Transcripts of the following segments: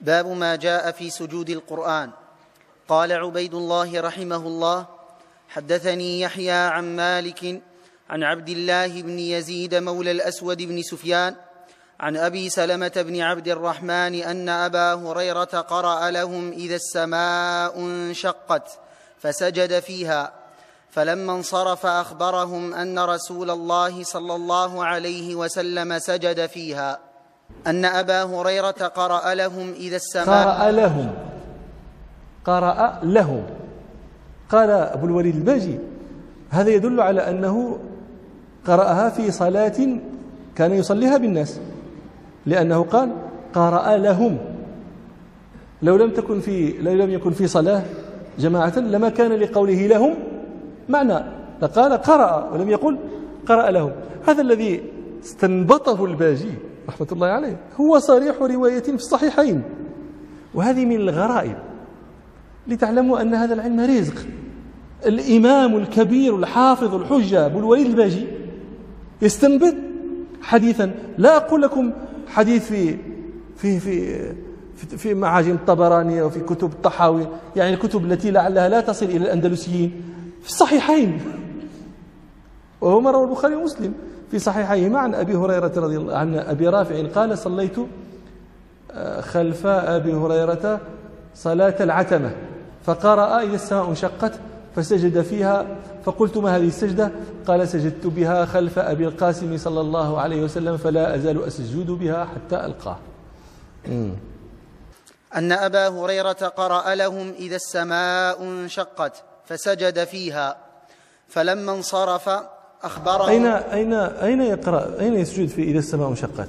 باب ما جاء في سجود القرآن. قال عبيد الله رحمه الله: حدثني يحيى عن مالك عن عبد الله بن يزيد مولى الأسود بن سفيان عن أبي سلمة بن عبد الرحمن أن أبا هريرة قرأ لهم: إذا السماء انشقت، فسجد فيها، فلما انصرف أخبرهم أن رسول الله صلى الله عليه وسلم سجد فيها، أن أبا هريرة قرأ لهم: إذا السماء قرأ لهم. قال أبو الوليد الباجي: هذا يدل على أنه قرأها في صلاة كان يصليها بالناس، لأنه قال قرأ لهم. لو لم يكن في صلاة جماعة لما كان لقوله لهم معنى، لقال قرأ ولم يقل قرأ لهم. هذا الذي استنبطه الباجي رحمة الله عليه هو صريح رواية في الصحيحين، وهذه من الغرائب لتعلموا أن هذا العلم رزق. الإمام الكبير الحافظ الحجة أبو الوليد الباجي يستنبط حديثا، لا أقول لكم حديث في معاجم الطبراني وفي كتب الطحاوي، يعني الكتب التي لعلها لا تصل إلى الأندلسيين، في الصحيحين، وهو ما رواه البخاري ومسلم في صحيحيهما عن أبي هريرة رضي الله عن أبي رافع قال: صليت خلف أبي هريرة صلاة العتمة فقرأ: إذا السماء انشقت، فسجد فيها، فقلت: ما هذه السجدة؟ قال: سجدت بها خلف أبي القاسم صلى الله عليه وسلم، فلا أزال أسجد بها حتى ألقاه. أن أبا هريرة قرأ لهم: إذا السماء انشقت، فسجد فيها، فلما انصرف أخبرهم. أين يقرأ؟ أين يسجد في إذا السماء انشقت؟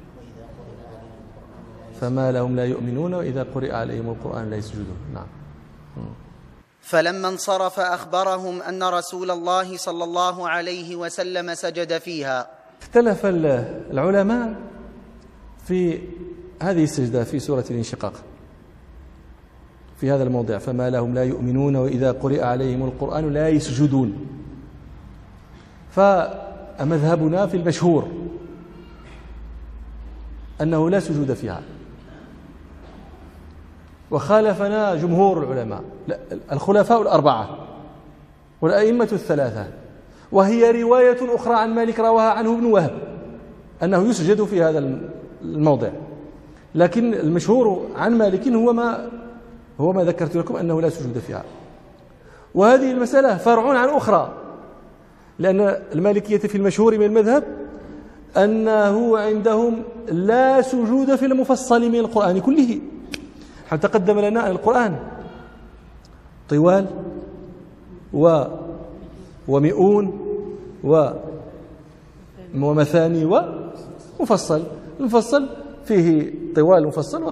فما لهم لا يؤمنون وإذا قرئ عليهم القرآن لا يسجدون. نعم. فلما انصرف أخبرهم أن رسول الله صلى الله عليه وسلم سجد فيها. اختلف العلماء في هذه السجدة في سورة الانشقاق في هذا الموضع: فما لهم لا يؤمنون وإذا قرئ عليهم القرآن لا يسجدون. فمذهبنا في المشهور أنه لا سجود فيها، وخالفنا جمهور العلماء الخلفاء الأربعة والأئمة الثلاثة، وهي رواية أخرى عن مالك رواها عنه ابن وهب أنه يسجد في هذا الموضع، لكن المشهور عن مالك هو ما ذكرت لكم أنه لا سجود فيها. وهذه المسألة فرع عن أخرى، لأن المالكية في المشهور من المذهب أنه عندهم لا سجود في المفصل من القرآن كله. حتى تقدم لنا أن القرآن طوال ومئون ومثاني ومفصل. المفصل فيه طوال المفصل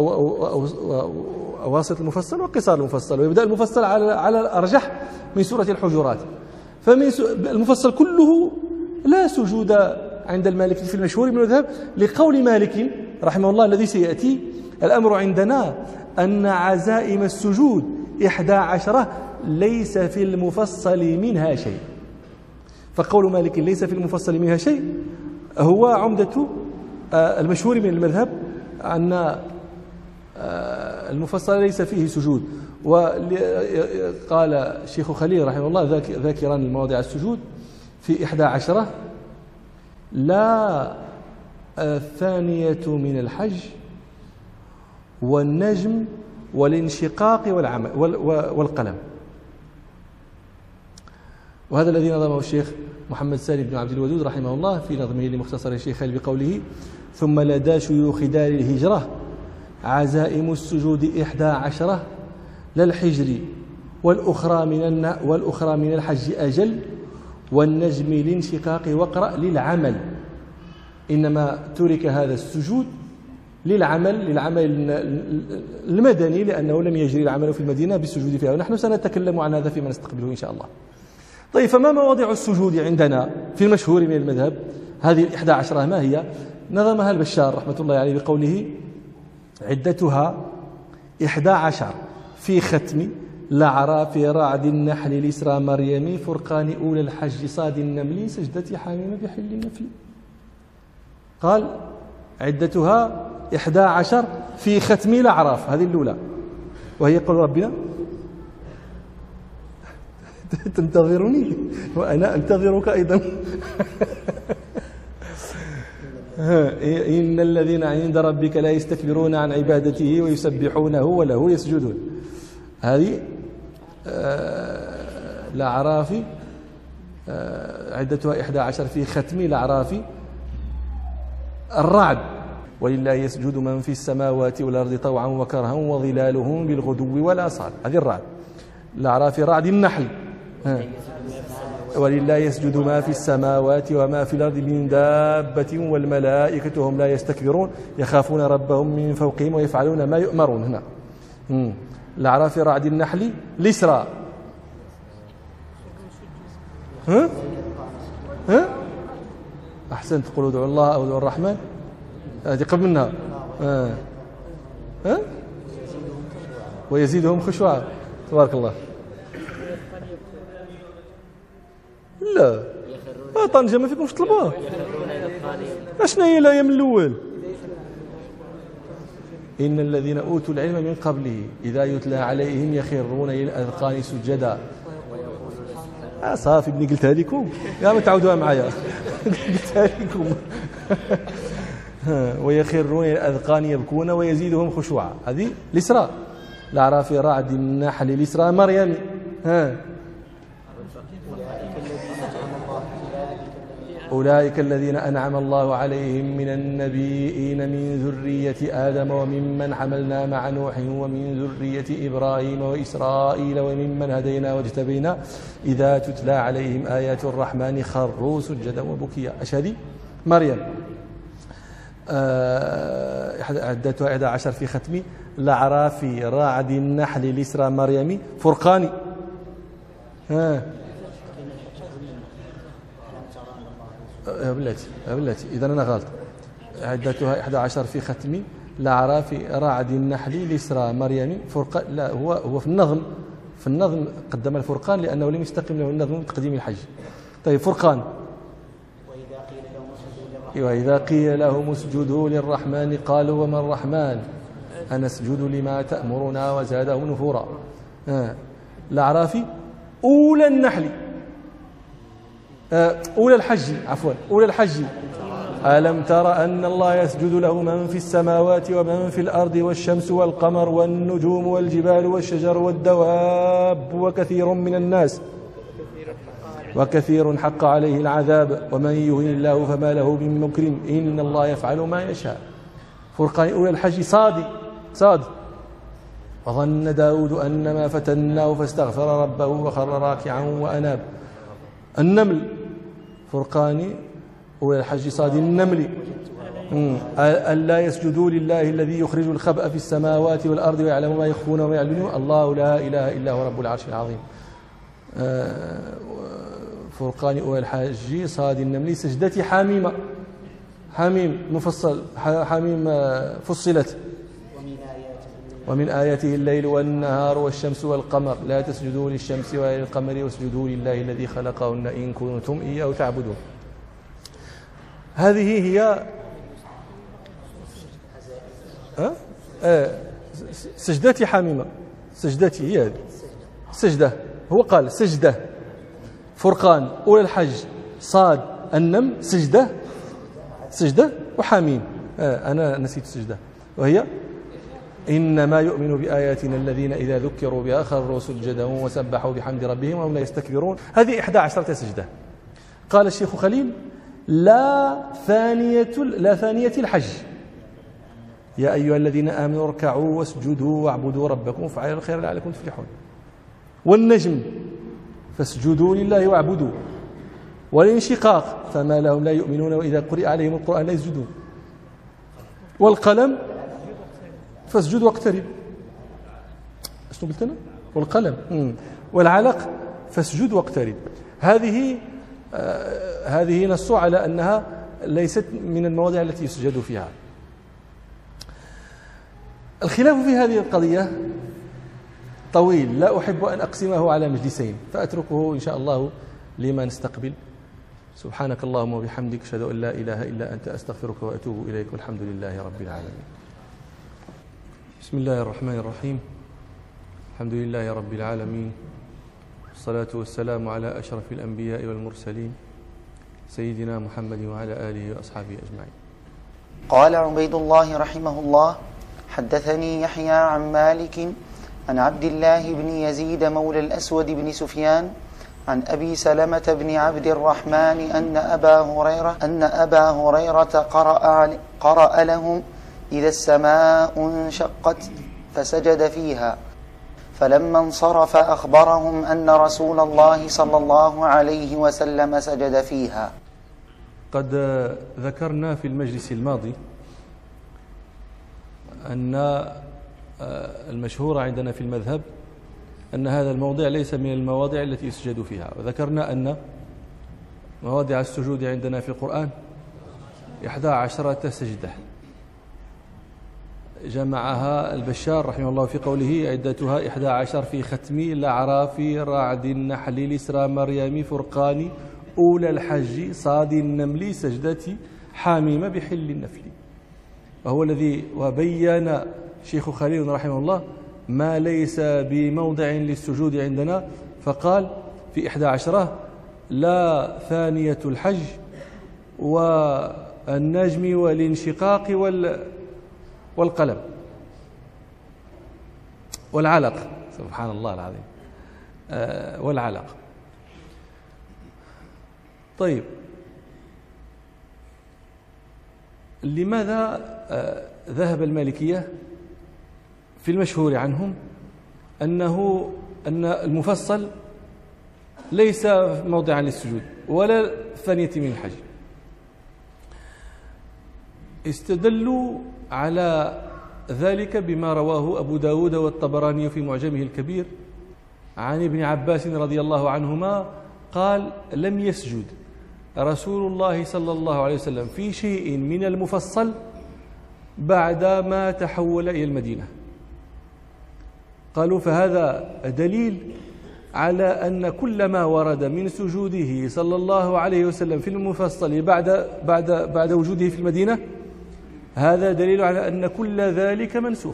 وواسط المفصل وقصار المفصل، ويبدأ المفصل على الأرجح من سورة الحجرات. فالمفصل كله لا سجود عند المالكي في المشهور من المذهب، لقول مالك رحمه الله الذي سيأتي: الأمر عندنا أن عزائم السجود 11 ليس في المفصل منها شيء. فقول مالك ليس في المفصل منها شيء هو عمدة المشهور من المذهب، أن المفصل ليس فيه سجود. وقال الشيخ خليل رحمه الله ذاكرا المواضع السجود في 11: لا الثانية من الحج والنجم والانشقاق والقلم. وهذا الذي نظمه الشيخ محمد سالم بن عبد الودود رحمه الله في نظمه لمختصر الشيخ بقوله: ثم لدى شيوخ دار الهجرة عزائم السجود 11 لا الحجر والأخرى من الحج أجل والنجم الانشقاق واقرأ للعمل. إنما ترك هذا السجود للعمل المدني، لأنه لم يجري العمل في المدينة بالسجود فيها، ونحن سنتكلم عن هذا فيما نستقبله إن شاء الله. طيب، فما مواضع السجود عندنا في المشهور من المذهب؟ هذه 11 ما هي؟ نظمها البشار رحمة الله عليه بقوله: عدتها 11 في ختم الأعراف رعد النحل الإسراء مريم فرقان أولى الحج صاد النمل سجدة حاميم بحل النفل. قال: عدتها 11 في ختم الأعراف، هذه الأولى، وهي قول ربنا تنتظرني وأنا أنتظرك أيضا. إن الذين عند ربك لا يستكبرون عن عبادته ويسبحونه وله يسجدون. هذه الأعراف عدتها 11 في ختم الأعراف. الرعد ولله يسجد من في السماوات والأرض طوعا وكرها وظلالهم بالغدو والآصال، هذه الرعد. الأعراف رعد النحل ولله يسجد ما في السماوات وما في الأرض من دابة والملائكة هم لا يستكبرون يخافون ربهم من فوقهم ويفعلون ما يؤمرون. هنا الأعراف رعد النحل. الإسراء أحسنت، تقول ادعوا الله أو ادعوا الرحمن، هذه قبل منها. ويزيدهم خشوعا، تبارك الله. لا طنجة ما فيكمش طلبوها. اشنا هي الآية من الأول؟ إن الذين أوتوا العلم من قبله إذا يتلى عليهم يخرون للأذقان سجدا. صافي ابني قلتها لكم، يا ما تعودوها معايا. قلتها لكم. ويخرون للأذقان يبكون ويزيدهم خشوعا، هذه الإسراء. الأعراف رعد النحل. الإسراء مريم. أولئك الذين أنعم الله عليهم من النبيين من ذرية آدم وممن حملنا مع نوح ومن ذرية إبراهيم وإسرائيل وممن هدينا واجتبينا إذا تتلى عليهم آيات الرحمن خروا سجدا وبكيا. أشهدي مريم. عدتها 11 في ختم الأعراف رعد النحل. الإسراء مريم. فرقان. بلاتي إذا أنا غلط. عدتها 11 في ختم الأعراف رعد النحل. الإسراء مريم. فرقان. لا هو في النظم قدم الفرقان لأنه لم يستقم له النظم بتقديم الحج. طيب فرقان. وإذا قيل لهم اسجدوا للرحمن قالوا وما الرحمن أنسجد لما تأمرنا وزادهم نفورا. الأعراف. أولى النحل. أولى الحج، عفوا أولى الحج. ألم تر أن الله يسجد له من في السماوات ومن في الأرض والشمس والقمر والنجوم والجبال والشجر والدواب وكثير من الناس وكثير حق عليه العذاب ومن يهن الله فما له من مكرم إن الله يفعل ما يشاء. فرقان. أولى الحج. صاد. وظن داود أنما فتناه فاستغفر ربه وخر راكعا وأناب. النمل. فرقان. أولى الحج. صاد. النمل. ألا يسجدوا لله الذي يخرج الخبأ في السماوات والأرض ويعلم ما يخفون وما يعلنون الله لا إله إلا هو رب العرش العظيم. فرقان. أولى الحج. صاد. النمل. سجدة حميمة. حميم مفصل. حميم فصلت. ومن آياته الليل والنهار والشمس والقمر لا تسجدوا للشمس ولا للقمر واسجدوا لله الذي خلقهن إن كنتم إياه تعبدون. هذه هي سجدة حميمة. سجدتي هي هذه سجدة. هو قال سجدة. فرقان. أولى الحج. صاد. النمل. سجدة وحميم. أنا نسيت سجدة وهي إنما يؤمن بآياتنا الذين إذا ذكروا بها خروا سجدا وسبحوا بحمد ربهم وهم لا يستكبرون. هذه 11 سجدة. قال الشيخ خليل لا ثانية الحج يا أيها الذين آمنوا اركعوا واسجدوا واعبدوا ربكم وافعلوا الخير لعلكم تفلحون. والنجم فاسجدوا لله واعبدوا. والانشقاق فما لهم لا يؤمنون وإذا قرئ عليهم القرآن لا يسجدون. والقلم فاسجد واقترب. شنو قلت أنا؟ والقلم. والعلق فاسجد واقترب. هذه نص على أنها ليست من المواضع التي يسجد فيها. الخلاف في هذه القضية طويل لا أحب أن أقسمه على مجلسين فأتركه إن شاء الله لما نستقبل. سبحانك اللهم وبحمدك أشهد أن لا إله إلا أنت أستغفرك وأتوب إليك والحمد لله رب العالمين. بسم الله الرحمن الرحيم. الحمد لله رب العالمين، والصلاة والسلام على أشرف الأنبياء والمرسلين سيدنا محمد وعلى آله وأصحابه أجمعين. قال عبيد الله رحمه الله: حدثني يحيى عن مالك عن عبد الله بن يزيد مولى الأسود بن سفيان عن أبي سلمة بن عبد الرحمن أن أبا هريرة قرأ لهم: إذا السماء انشقت فسجد فيها، فلما انصرف أخبرهم أن رسول الله صلى الله عليه وسلم سجد فيها. قد ذكرنا في المجلس الماضي أن المشهور عندنا في المذهب أن هذا الموضع ليس من المواضع التي يسجد فيها، وذكرنا أن مواضع السجود عندنا في القرآن 11 سجدة جمعها البشار رحمه الله في قوله: عدتها 11 في ختم الأعراف رعد النحل الإسراء مريم فرقان أولى الحج صاد النمل سجدة حاميم بحل النفل. وهو الذي وبين شيخ خليل رحمه الله ما ليس بموضع للسجود عندنا، فقال في 11: لا ثانية الحج والنجم والانشقاق والقلم والعلق، سبحان الله العظيم، والعلق. طيب، لماذا ذهب المالكية في المشهور عنهم أن المفصل ليس موضعا للسجود ولا ثانية من الحج؟ استدلوا على ذلك بما رواه أبو داود والطبراني في معجمه الكبير عن ابن عباس رضي الله عنهما قال: لم يسجد رسول الله صلى الله عليه وسلم في شيء من المفصل بعدما تحول إلى المدينة. قالوا: فهذا دليل على أن كل ما ورد من سجوده صلى الله عليه وسلم في المفصل بعد وجوده في المدينة، هذا دليل على أن كل ذلك منسوخ.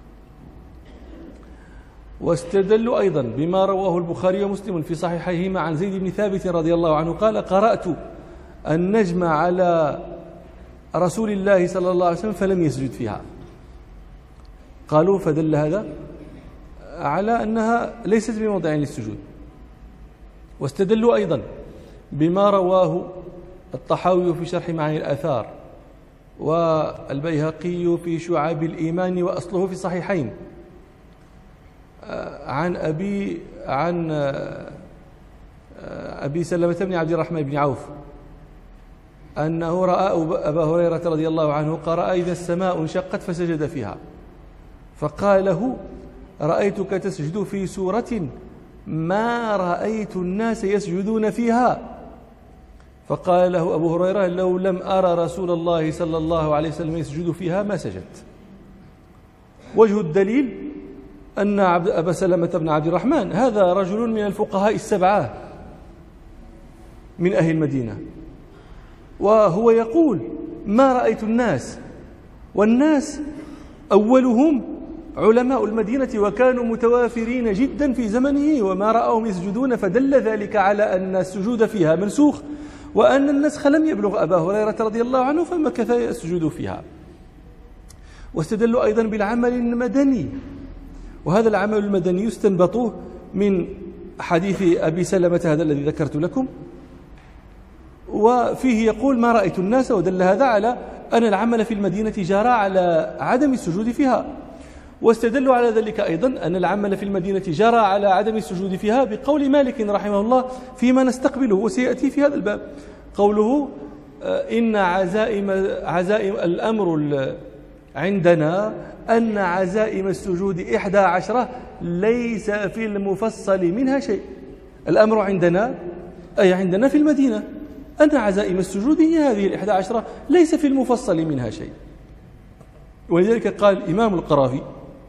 واستدلوا أيضا بما رواه البخاري ومسلم في صحيحيهما عن زيد بن ثابت رضي الله عنه قال: قرأت النجم على رسول الله صلى الله عليه وسلم فلم يسجد فيها. قالوا: فدل هذا على أنها ليست بموضع للسجود. واستدلوا أيضا بما رواه الطحاوي في شرح معاني الآثار والبيهقي في شعاب الإيمان وأصله في الصحيحين عن أبي سلمة بن عبد الرحمن بن عوف أنه رأى أبا هريرة رضي الله عنه قرأ: إذا السماء انشقت فسجد فيها، فقال له: رأيتك تسجد في سورة ما رأيت الناس يسجدون فيها. فقال له أبو هريرة: لو لم أرى رسول الله صلى الله عليه وسلم يسجد فيها ما سجدت. وجه الدليل أن أبا سلمة بن عبد الرحمن هذا رجل من الفقهاء السبعة من أهل المدينة، وهو يقول: ما رأيت الناس، والناس أولهم علماء المدينة وكانوا متوافرين جدا في زمنه، وما رأوهم يسجدون، فدل ذلك على أن السجود فيها منسوخ، وأن النسخ لم يبلغ أبا هريرة رضي الله عنه فمكث يسجد فيها. واستدلوا أيضا بالعمل المدني، وهذا العمل المدني يستنبط من حديث أبي سلمة هذا الذي ذكرت لكم، وفيه يقول: ما رأيت الناس، ودل هذا على أن العمل في المدينة جرى على عدم السجود فيها. واستدلوا على ذلك أيضا أن العمل في المدينة جرى على عدم السجود فيها بقول مالك رحمه الله فيما نستقبله وسيأتي في هذا الباب، قوله: إن عزائم الأمر عندنا أن عزائم السجود 11 ليس في المفصل منها شيء. الأمر عندنا أي عندنا في المدينة أن عزائم السجود هي هذه 11 ليس في المفصل منها شيء. ولذلك قال الإمام القرافي: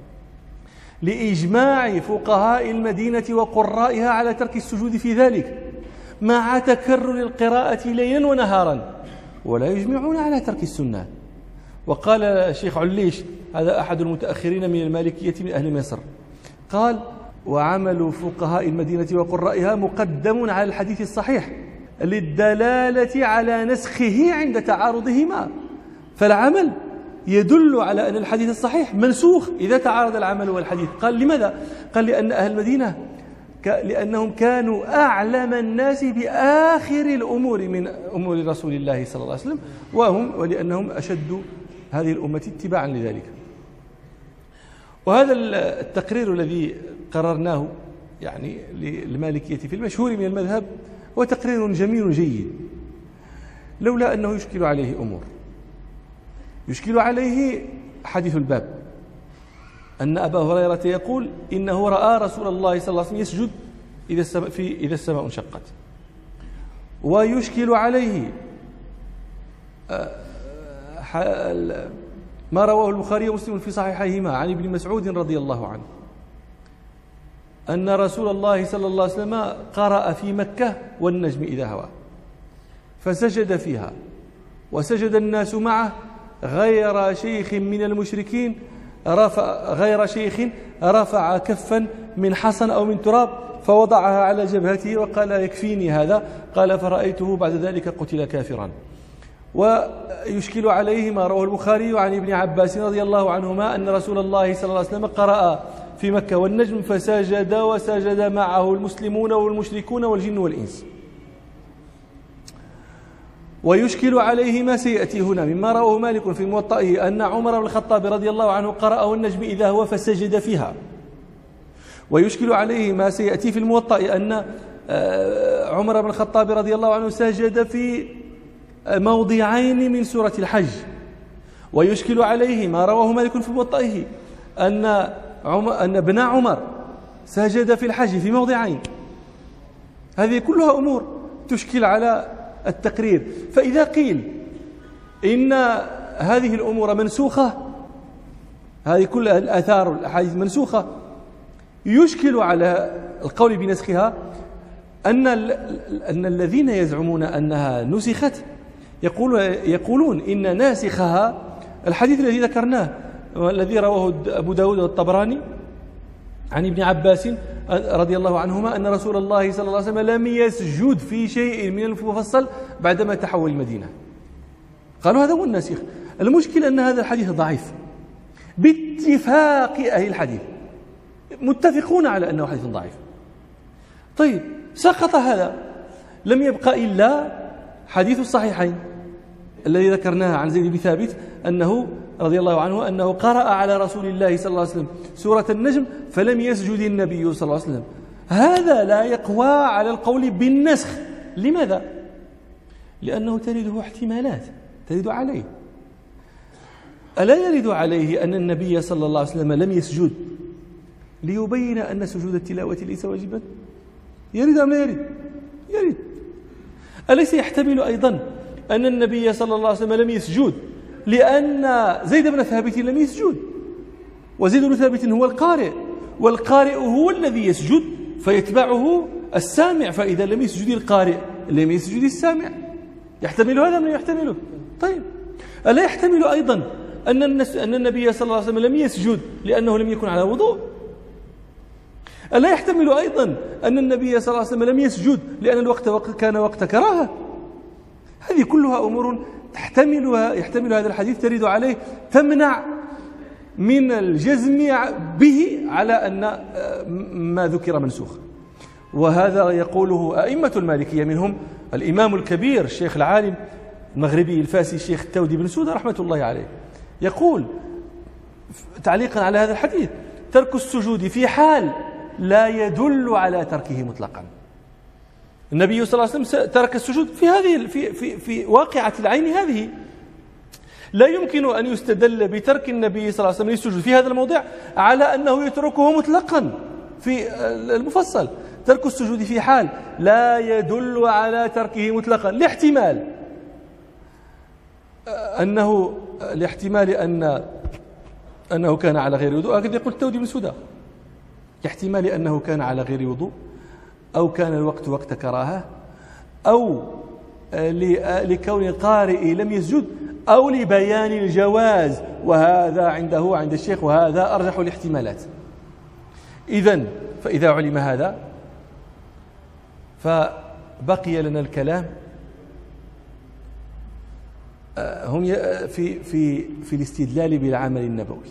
لإجماع فقهاء المدينة وقرائها على ترك السجود في ذلك مع تكرر القراءة ليلا ونهارا، ولا يجمعون على ترك السنة. وقال الشيخ عليش هذا أحد المتأخرين من المالكية من أهل مصر، قال: وعمل فقهاء المدينة وقرائها مقدم على الحديث الصحيح للدلالة على نسخه عند تعارضهما. فالعمل يدل على أن الحديث الصحيح منسوخ إذا تعارض العمل والحديث. قال: لماذا؟ قال: لأن أهل المدينة لأنهم كانوا أعلم الناس بآخر الأمور من أمور رسول الله صلى الله عليه وسلم، ولأنهم أشد هذه الأمة اتباعا لذلك. وهذا التقرير الذي قررناه يعني للمالكية في المشهور من المذهب هو تقرير جميل جيد، لولا أنه يشكل عليه أمور. يشكل عليه حديث الباب، أن أبا هريرة يقول إنه رأى رسول الله صلى الله عليه وسلم يسجد إذا السماء انشقت. ويشكل عليه ما رواه البخاري ومسلم في صحيحيهما عن ابن مسعود رضي الله عنه أن رسول الله صلى الله عليه وسلم قرأ في مكة والنجم إذا هوى، فسجد فيها وسجد الناس معه غير شيخ من المشركين رفع كفا من حصن أو من تراب فوضعها على جبهته وقال: يكفيني هذا. قال: فرأيته بعد ذلك قتل كافرا. ويشكل عليه ما رواه البخاري عن ابن عباس رضي الله عنهما أن رسول الله صلى الله عليه وسلم قرأ في مكة والنجم فسجد وسجد معه المسلمون والمشركون والجن والإنس. ويشكل عليه ما سيأتي هنا مما رواه مالك في موطئه أن عمر بن الخطاب رضي الله عنه قرأ والنجم إذا هو فسجد فيها. ويشكل عليه ما سيأتي في الموطئ أن عمر بن الخطاب رضي الله عنه سجد في موضعين من سورة الحج. ويشكل عليه ما رواه مالك في موطئه أن ابن عمر سجد في الحج في موضعين. هذه كلها أمور تشكل على التقرير. فإذا قيل إن هذه الأمور منسوخة، هذه كل الآثار والأحاديث منسوخة، يشكل على القول بنسخها أن الذين يزعمون أنها نسخت يقولون إن ناسخها الحديث الذي ذكرناه الذي رواه أبو داود والطبراني عن ابن عباس رضي الله عنهما أن رسول الله صلى الله عليه وسلم لم يسجد في شيء من المفصل بعدما تحول المدينة. قالوا هذا هو الناسخ. المشكلة أن هذا الحديث ضعيف باتفاق أهل الحديث، متفقون على أنه حديث ضعيف. طيب سقط هذا، لم يبقى إلا حديث الصحيحين الذي ذكرناه عن زيد بن ثابت أنه رضي الله عنه أنه قرأ على رسول الله صلى الله عليه وسلم سورة النجم فلم يسجد النبي صلى الله عليه وسلم. هذا لا يقوى على القول بالنسخ. لماذا؟ لأنه ترده احتمالات ترد عليه. ألا يرد عليه أن النبي صلى الله عليه وسلم لم يسجد ليبين أن سجود التلاوة ليس واجبا؟ يرد أم لا يرد؟ يرد. أليس يحتمل أيضا أن النبي صلى الله عليه وسلم لم يسجد لأن زيد بن ثابت لم يسجد، وزيد بن ثابت هو القارئ، والقارئ هو الذي يسجد فيتبعه السامع، فإذا لم يسجد القارئ لم يسجد السامع. يحتمل هذا من يحتمله؟ طيب ألا يحتمل أيضا أن النبي صلى الله عليه وسلم لم يسجد لأنه لم يكن على وضوء؟ ألا يحتمل أيضا أن النبي صلى الله عليه وسلم لم يسجد لأن الوقت كان وقت كراهة؟ هذه كلها أمور يحتمل هذا الحديث ترد عليه تمنع من الجزم به على أن ما ذكر منسوخ. وهذا يقوله أئمة المالكية، منهم الإمام الكبير الشيخ العالم المغربي الفاسي الشيخ التودي بن سودة رحمة الله عليه، يقول تعليقا على هذا الحديث: ترك السجود في حال لا يدل على تركه مطلقا. النبي صلى الله عليه وسلم ترك السجود في هذه في واقعة العين هذه. لا يمكن أن يستدل بترك النبي صلى الله عليه وسلم للسجود في هذا الموضع على أنه يتركه مطلقا في المفصل. ترك السجود في حال لا يدل على تركه مطلقا لاحتمال أنه كان على غير وضوء. هكذا يقول التودي بن سودة: احتمال أنه كان على غير وضوء، أو كان الوقت وقت كراهة، أو لكون القارئ لم يسجد، أو لبيان الجواز، وهذا عند الشيخ، وهذا أرجح الاحتمالات. فإذا علم هذا فبقي لنا الكلام هم في الاستدلال بالعمل النبوي،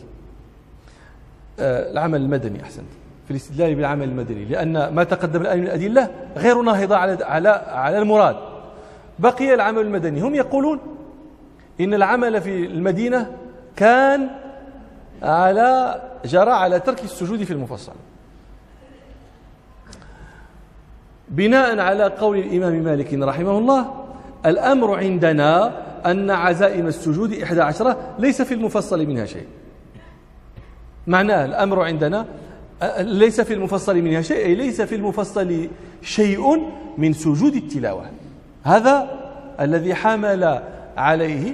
العمل المدني أحسنت، في الاستدلال بالعمل المدني، لأن ما تقدم الآن من الأدلة غير ناهضة على المراد. بقي العمل المدني. هم يقولون إن العمل في المدينة كان جرى على ترك السجود في المفصل، بناء على قول الإمام مالك رحمه الله: الأمر عندنا أن عزائم السجود 11 ليس في المفصل منها شيء. معناه الأمر عندنا ليس في المفصل منها شيء، أي ليس في المفصل شيء من سجود التلاوة. هذا الذي حمل عليه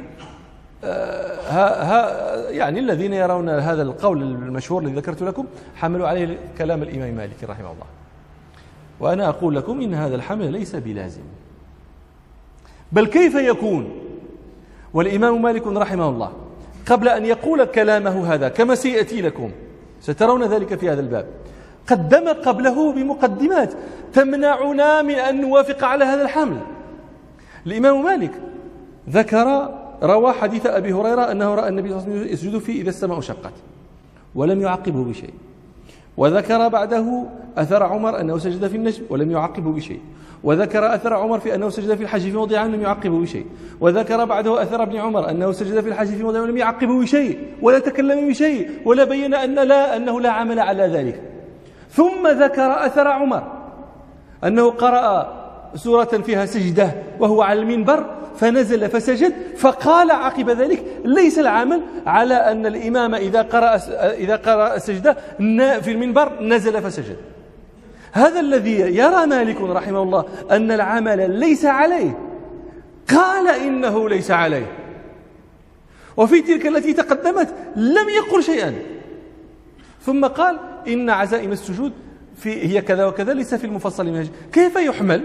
يعني الذين يرون هذا القول المشهور الذي ذكرت لكم حملوا عليه كلام الإمام مالك رحمه الله. وأنا أقول لكم إن هذا الحمل ليس بلازم، بل كيف يكون؟ والإمام مالك رحمه الله قبل أن يقول كلامه هذا، كما سيأتي لكم سترون ذلك في هذا الباب، قدم قبله بمقدمات تمنعنا من أن نوافق على هذا الحمل. الإمام مالك روى حديث أبي هريرة أنه رأى النبي صلى الله عليه وسلم يسجد فيه إذا السماء شقت ولم يعقبه بشيء، وذكر بعده أثر عمر أنه سجد في النجم ولم يعقبه بشيء، وذكر أثر عمر في أنه سجد في الحج في موضع لم يعقبه بشيء، وذكر بعده أثر ابن عمر أنه سجد في الحج في موضع لم يعقبه بشيء ولا تكلم بشيء ولا بين أنه لا عمل على ذلك. ثم ذكر أثر عمر أنه قرأ سورة فيها سجدة وهو على المنبر فنزل فسجد، فقال عقب ذلك: ليس العمل على أن الإمام إذا قرأ سجدة في المنبر نزل فسجد. هذا الذي يرى مالك رحمه الله أن العمل ليس عليه قال إنه ليس عليه، وفي تلك التي تقدمت لم يقل شيئا، ثم قال إن عزائم السجود هي كذا وكذا ليس في المفصل منها. كيف يحمل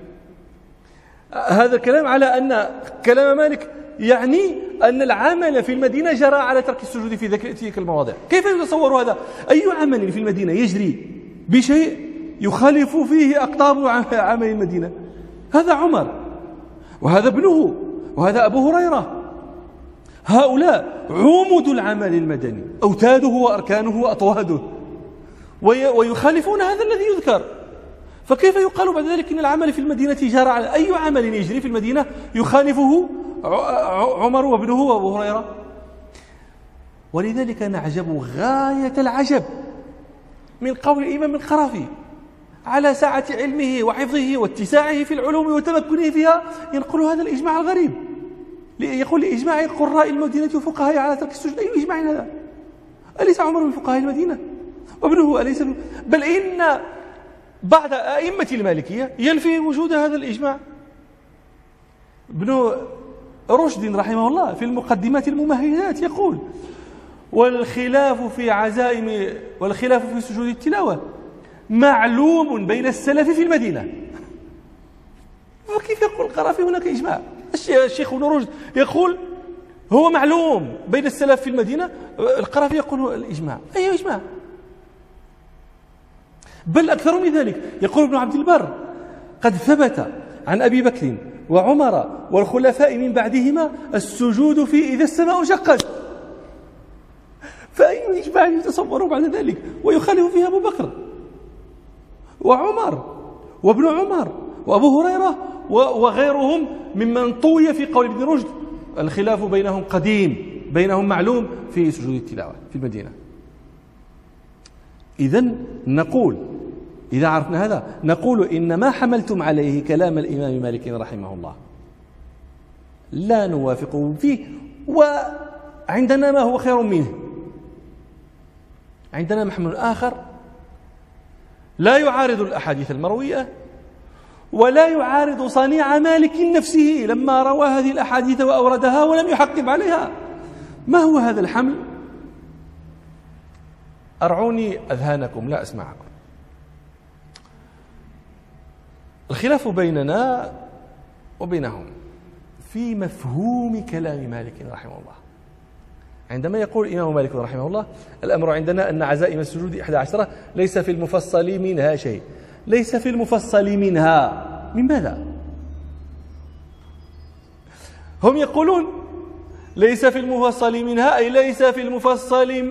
هذا الكلام على أن كلام مالك يعني أن العمل في المدينة جرى على ترك السجود في تلك المواضع؟ كيف يتصور هذا؟ أي عمل في المدينة يجري بشيء يخالف فيه أقطاب عمل المدينة؟ هذا عمر وهذا ابنه وهذا أبو هريرة، هؤلاء عمود العمل المدني، أوتاده وأركانه وأطواده، ويخالفون هذا الذي يذكر. فكيف يقال بعد ذلك إن العمل في المدينة جرى على أي عمل يجري في المدينة يخالفه عمر وابنه وأبو هريرة؟ ولذلك نعجب غاية العجب من قول الإمام القرافي على سعة علمه وحفظه واتساعه في العلوم وتمكنه فيها، ينقل هذا الإجماع الغريب، يقول لإجماع قراء المدينة وفقهاء على ترك السجود. أي إجماع هذا؟ أليس عمر من فقهاء المدينة وابنه أليس بل إن بعض أئمة المالكية ينفي وجود هذا الإجماع. ابن رشد رحمه الله في المقدمات الممهدات يقول: والخلاف في سجود التلاوة معلوم بين السلف في المدينة. وكيف يقول القرافي هناك إجماع؟ الشيخ ابن رشد يقول هو معلوم بين السلف في المدينة، القرافي يقول الإجماع. أي إجماع؟ بل أكثر من ذلك، يقول ابن عبد البر: قد ثبت عن أبي بكر وعمر والخلفاء من بعدهما السجود في إذا السماء شقت. فأي إجماع يتصور بعد ذلك؟ ويخالف فيها أبو بكر وعمر وابن عمر وأبو هريرة وغيرهم ممن طوي في قول ابن رشد الخلاف بينهم قديم، بينهم معلوم في سجود التلاوة في المدينة. إذن نقول إذا عرفنا هذا نقول إن ما حملتم عليه كلام الإمام مالك رحمه الله لا نوافقه فيه، وعندنا ما هو خير منه. عندنا محمل آخر لا يعارض الأحاديث المروية ولا يعارض صنيع مالك نفسه لما روى هذه الأحاديث وأوردها ولم يحقب عليها. ما هو هذا الحمل؟ أرعوني أذهانكم لا أسمعكم. الخلاف بيننا وبينهم في مفهوم كلام مالك رحمه الله. عندما يقول الإمام مالك رحمه الله: الأمر عندنا أن عزائم السجود 11 ليس في المفصل منها شيء. ليس في المفصل منها من ماذا؟ هم يقولون ليس في المفصل منها أي ليس في المفصل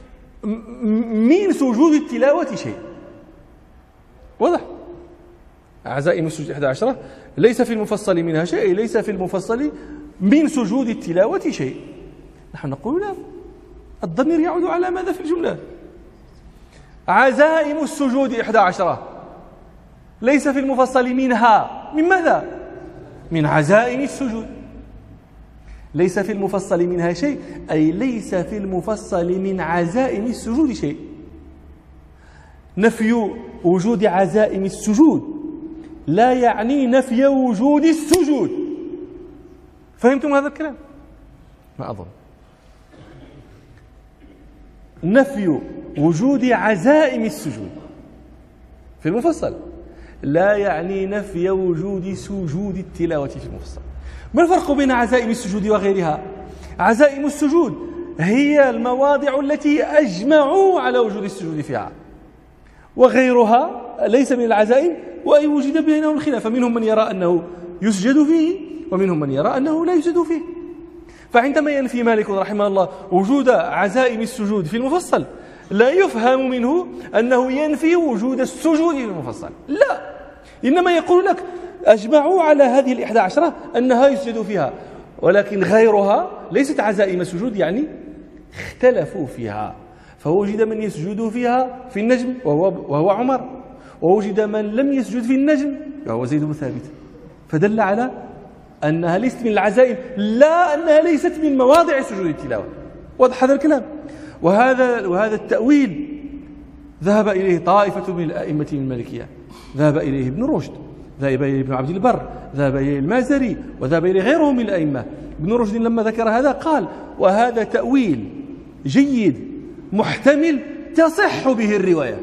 من سجود التلاوة شيء. واضح؟ عزائم السجود 11 ليس في المفصل منها شيء أي ليس في المفصل من سجود التلاوة شيء. نحن نقول لا، الضمير يعود على ماذا في الجملة؟ عزائم السجود 11 ليس في المفصل منها من ماذا؟ من عزائم السجود. ليس في المفصل منها شيء أي ليس في المفصل من عزائم السجود شيء. نفي وجود عزائم السجود لا يعني نفي وجود السجود. فهمتم هذا الكلام؟ ما أظن. نفي وجود عزائم السجود في المفصل لا يعني نفي وجود سجود التلاوة في المفصل. ما الفرق بين عزائم السجود وغيرها؟ عزائم السجود هي المواضع التي أجمعوا على وجود السجود فيها، وغيرها ليس من العزائم وأي وجد بينهم الخلاف، فمنهم من يرى أنه يسجد فيه ومنهم من يرى أنه لا يسجد فيه. فعندما ينفي مالك رحمه الله وجود عزائم السجود في المفصل لا يفهم منه أنه ينفي وجود السجود في المفصل، لا، إنما يقول لك أجمعوا على هذه 11 أنها يسجد فيها، ولكن غيرها ليست عزائم السجود، يعني اختلفوا فيها. فوجد من يسجد فيها في النجم وهو عمر، ووجد من لم يسجد في النجم وهو زيد بن ثابت، فدل على أنها ليست من العزائم، لا أنها ليست من مواضع سجود التلاوة. واضح هذا الكلام؟ وهذا التأويل ذهب إليه طائفة من الأئمة من المالكية، ذهب إليه ابن رشد، ذهب إليه ابن عبد البر، ذهب إليه المازري، وذهب إليه غيرهم من الأئمة. ابن رشد لما ذكر هذا قال: وهذا تأويل جيد محتمل تصح به الرواية،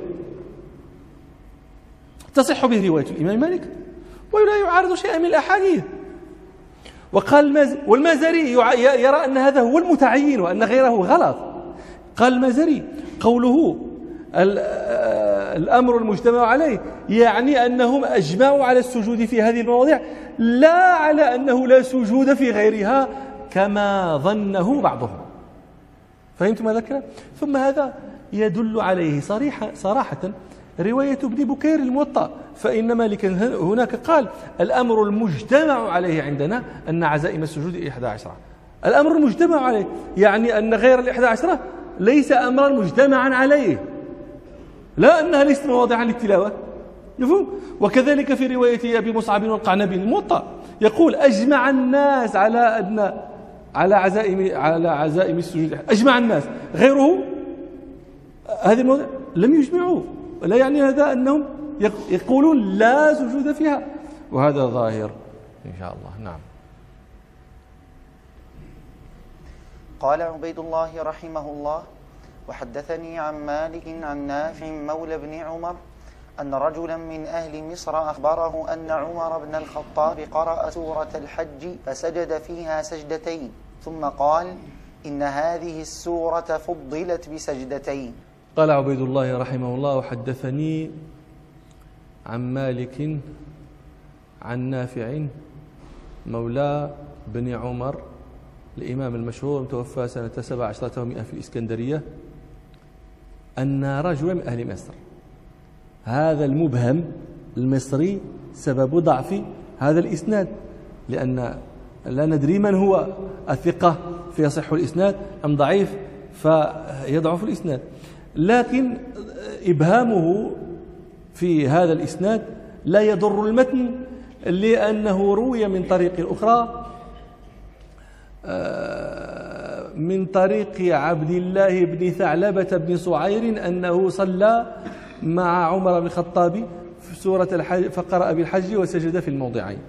تصح به رواية الإمام مالك ولا يعارض شيئا من الأحاديث. وقال والمازري يرى أن هذا هو المتعين وأن غيره غلط. قال المازري: قوله الأمر المجتمع عليه يعني أنهم أجمعوا على السجود في هذه المواضيع، لا على أنه لا سجود في غيرها كما ظنه بعضهم. فهمتم هذا الكلام؟ ثم هذا يدل عليه صراحة رواية ابن بكير الموطأ، فإن مالكا هناك قال: الأمر المجتمع عليه عندنا أن عزائم السجود 11. الأمر المجتمع عليه يعني أن غير 11 ليس أمرا مجتمعا عليه، لا أنها ليست مواضعا للتلاوة. يفهم؟ وكذلك في رواية أبي مصعب والقعنبي الموطأ يقول: أجمع الناس على أن على عزائم السجود، أجمع الناس، غيره هذه المواضع لم يجمعوا، لا يعني هذا أنهم يقولون لا سجود فيها، وهذا ظاهر إن شاء الله. نعم. قال عبيد الله رحمه الله: وحدثني عن مالك عن نافع مولى بن عمر أن رجلا من أهل مصر أخبره أن عمر بن الخطاب قرأ سورة الحج فسجد فيها سجدتين، ثم قال: إن هذه السورة فضلت بسجدتين. قال عبيد الله رحمه الله: وحدثني عن مالك عن نافع مولى بن عمر الإمام المشهور توفى سنة 17 و100 في الإسكندرية، أن رجلا من أهل مصر، هذا المبهم المصري سبب ضعف هذا الإسناد، لأن لا ندري من هو الثقة فيصح الإسناد أم ضعيف فيضعف الإسناد، لكن إبهامه في هذا الإسناد لا يضر المتن، لأنه روي من طريق أخرى من طريق عبد الله بن ثعلبة بن صعير أنه صلى مع عمر بن الخطاب في سورة الحج فقرأ بالحج وسجد في الموضعين.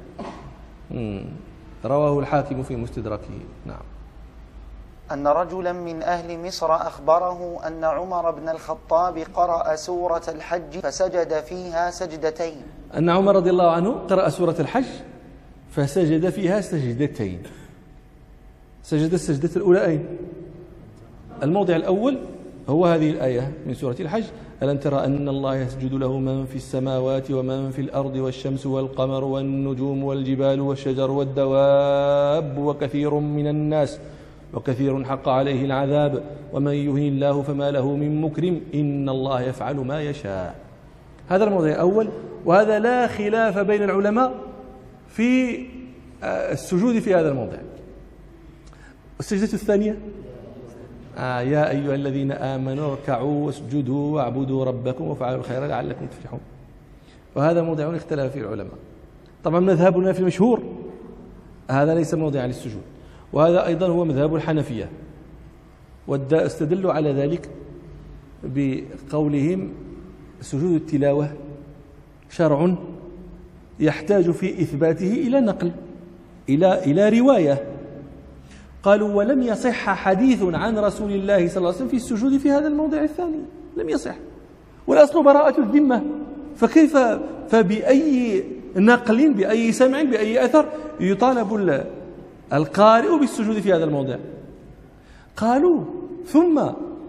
رواه الحاكم في مستدركه. نعم. أن رجلا من أهل مصر أخبره أن عمر بن الخطاب قرأ سورة الحج فسجد فيها سجدتين. أن عمر رضي الله عنه قرأ سورة الحج فسجد فيها سجدتين. سجد السجدة الأولى أين؟ الموضع الأول هو هذه الآية من سورة الحج: ألم ترى أن الله يسجد له من في السماوات ومن في الأرض والشمس والقمر والنجوم والجبال والشجر والدواب وكثير من الناس وكثير حق عليه العذاب ومن يهن الله فما له من مكرم إن الله يفعل ما يشاء. هذا الموضع الأول، وهذا لا خلاف بين العلماء في السجود في هذا الموضع. السجدة الثانية: يا أيها الذين آمنوا اركعوا واسجدوا واعبدوا ربكم وافعلوا الخير لعلكم تفلحون. وهذا موضع اختلف فيه العلماء. طبعا مذهبنا في المشهور هذا ليس موضعا للسجود، وهذا أيضا هو مذهب الحنفية، واستدلوا على ذلك بقولهم: سجود التلاوة شرع يحتاج في إثباته إلى نقل، إلى رواية. قالوا: ولم يصح حديث عن رسول الله صلى الله عليه وسلم في السجود في هذا الموضع الثاني، لم يصح، والأصل براءة الذمة، فكيف فبأي نقل بأي سمع بأي أثر يطالب القارئ بالسجود في هذا الموضع؟ قالوا: ثم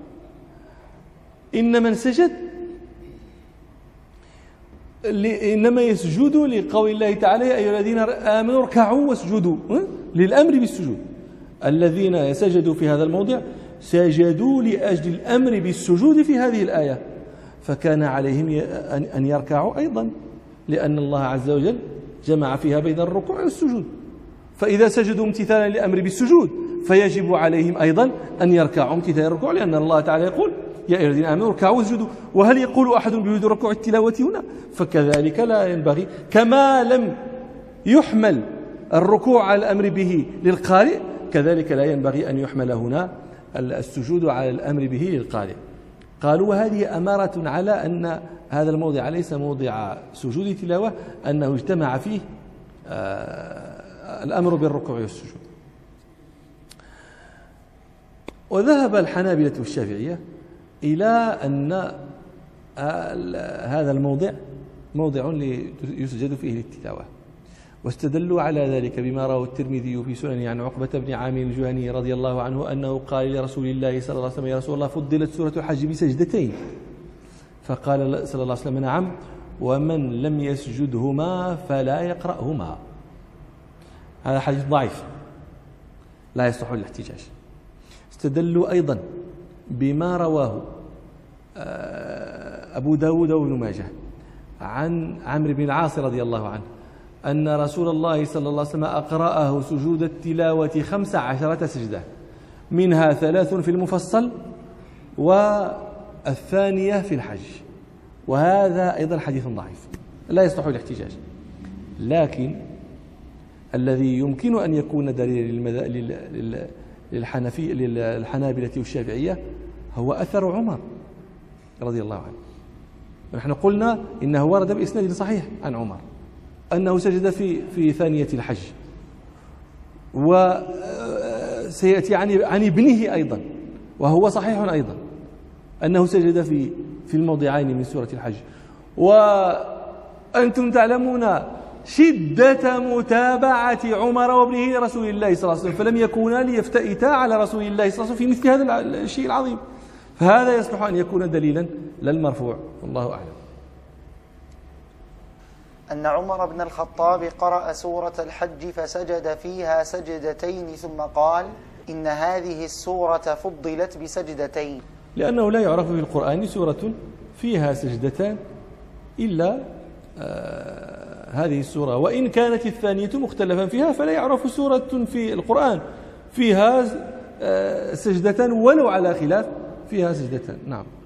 إن من سجد إنما يسجد لقول الله تعالى: يا أيها الذين آمنوا اركعوا واسجدوا، للأمر بالسجود. الذين سجدوا في هذا الموضع سجدوا لأجل الأمر بالسجود في هذه الآية، فكان عليهم أن يركعوا أيضا، لأن الله عز وجل جمع فيها بين الركوع والسجود. فإذا سجدوا امتثالا للأمر بالسجود فيجب عليهم أيضا أن يركعوا امتثالا للركوع، لأن الله تعالى يقول: يا أيها الذين آمنوا اركعوا واسجدوا. وهل يقول أحد بوجود ركوع التلاوة هنا؟ فكذلك لا ينبغي، كما لم يحمل الركوع على الأمر به للقارئ كذلك لا ينبغي أن يحمل هنا السجود على الأمر به للقارئ. قالوا: وهذه أمارة على أن هذا الموضع ليس موضع سجود تلاوة، أنه اجتمع فيه الأمر بالركوع والسجود. وذهب الحنابلة والشافعية إلى أن هذا الموضع موضع يسجد فيه للتلاوة، واستدلوا على ذلك بما رواه الترمذي في سننه عن عقبة بن عامر الجهني رضي الله عنه أنه قال لرسول الله صلى الله عليه وسلم: يا رسول الله، فضلت سورة الحج بسجدتين. فقال صلى الله عليه وسلم: نعم، ومن لم يسجدهما فلا يقرأهما. هذا حديث ضعيف لا يصح للاحتجاج. استدلوا أيضا بما رواه أبو داود وابن ماجه عن عمرو بن العاص رضي الله عنه أن رسول الله صلى الله عليه وسلم أقرأه سجود التلاوة 15 سجدة، منها 3 في المفصل والثانية في الحج. وهذا أيضا حديث ضعيف لا يصلح الاحتجاج. لكن الذي يمكن أن يكون دليلا للحنابلة والشافعية هو أثر عمر رضي الله عنه. نحن قلنا إنه ورد بإسناد صحيح عن عمر أنه سجد في ثانية الحج، وسيأتي عن ابنه أيضا، وهو صحيح أيضا أنه سجد في الموضعين من سورة الحج. وأنتم تعلمون شدة متابعة عمر وابنه لرسول الله صلى الله عليه وسلم، فلم يكونا ليفتئتا على رسول الله صلى الله عليه وسلم في مثل هذا الشيء العظيم، فهذا يصلح أن يكون دليلا للمرفوع، والله أعلم. أن عمر بن الخطاب قرأ سورة الحج فسجد فيها سجدتين ثم قال: إن هذه السورة فضلت بسجدتين، لأنه لا يعرف في القرآن سورة فيها سجدتان إلا هذه السورة، وإن كانت الثانية مختلفا فيها فلا يعرف سورة في القرآن فيها سجدتان ولو على خلاف فيها سجدتان. نعم.